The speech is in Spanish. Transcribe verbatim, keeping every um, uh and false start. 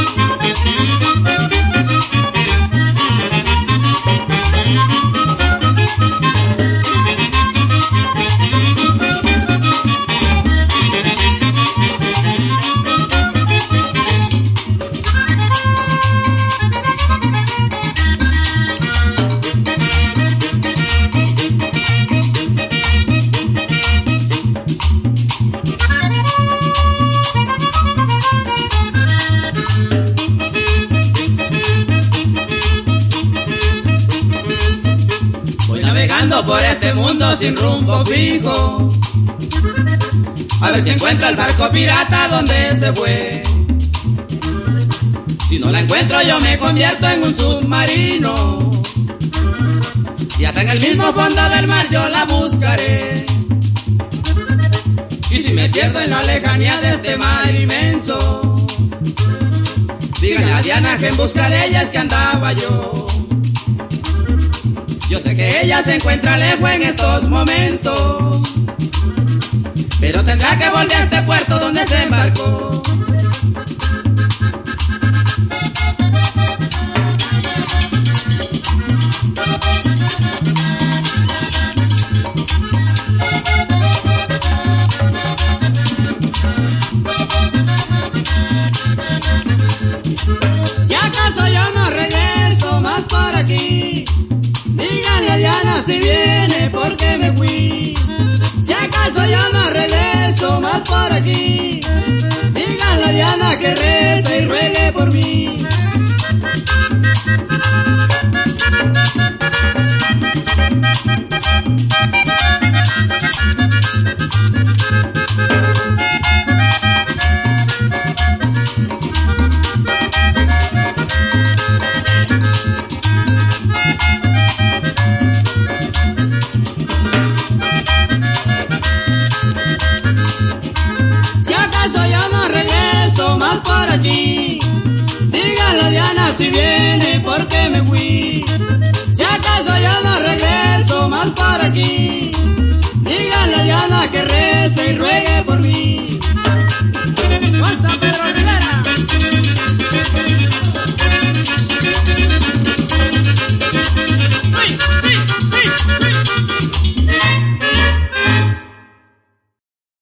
Por este mundo sin rumbo fijo, a ver si encuentro el barco pirata donde se fue. Si no la encuentro yo me convierto en un submarino, y hasta en el mismo fondo del mar yo la buscaré. Y si me pierdo en la lejanía de este mar inmenso, díganle a Diana que en busca de ella es que andaba yo. Yo sé que ella se encuentra lejos en estos momentos, pero tendrá que volver a este puerto donde se embarcó. Si acaso yo no regreso más por aquí, dígale a Diana si viene porque me fui. Si acaso yo no regreso más por aquí, dígale a Diana que reza y ruegue por mí. Dígale a Diana si viene porque me fui. Si acaso yo no regreso más por aquí,